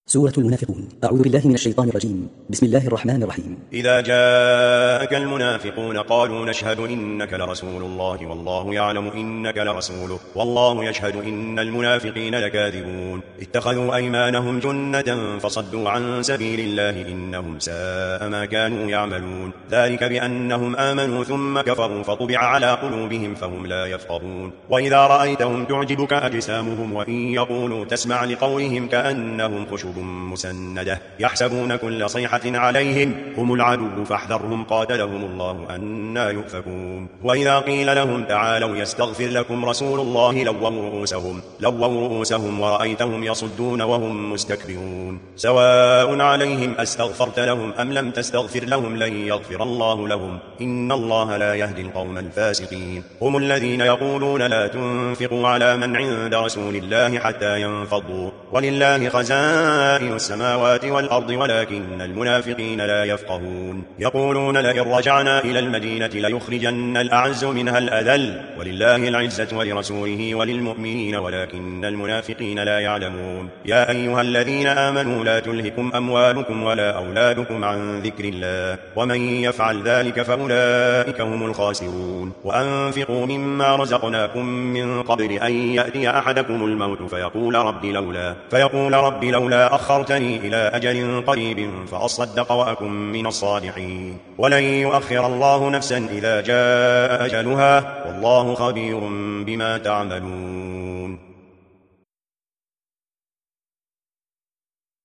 سورة المنافقون. أعوذ بالله من الشيطان الرجيم. بسم الله الرحمن الرحيم. إذا جاءك المنافقون قالوا نشهد إنك لرسول الله والله يعلم إنك لرسوله والله يشهد إن المنافقين لكاذبون اتخذوا أيمانهم جنة فصدوا عن سبيل الله إنهم ساء ما كانوا يعملون ذلك بأنهم آمنوا ثم كفروا فطبع على قلوبهم فهم لا يفقهون وإذا رأيتهم تعجبك أجسامهم وإن يقولوا تسمع لقولهم كأنهم خشب مسندة يحسبون كل صيحة عليهم هم العدو فاحذرهم قاتلهم الله أنى يؤفكون وإذا قيل لهم تعالوا يستغفر لكم رسول الله لووا رؤوسهم ورأيتهم يصدون وهم مستكبرون سواء عليهم أستغفرت لهم أم لم تستغفر لهم لن يغفر الله لهم إن الله لا يهدي القوم الفاسقين هم الذين يقولون لا تنفقوا على من عند رسول الله حتى ينفضوا ولله خزائن السماوات والأرض ولكن المنافقين لا يفقهون يقولون لئن رجعنا إلى المدينة ليخرجن الأعز منها الأذل ولله العزة ولرسوله وللمؤمنين ولكن المنافقين لا يعلمون يا أيها الذين آمنوا لا تلهكم أموالكم ولا أولادكم عن ذكر الله ومن يفعل ذلك فأولئك هم الخاسرون وأنفقوا مما رزقناكم من قبل أن يأتي أحدكم الموت فيقول رب لولا أخرتني إلى أجل قريب فأصدق وأكن من الصالحين ولن يؤخر الله نفسا إذا جاء أجلها والله خبير بما تعملون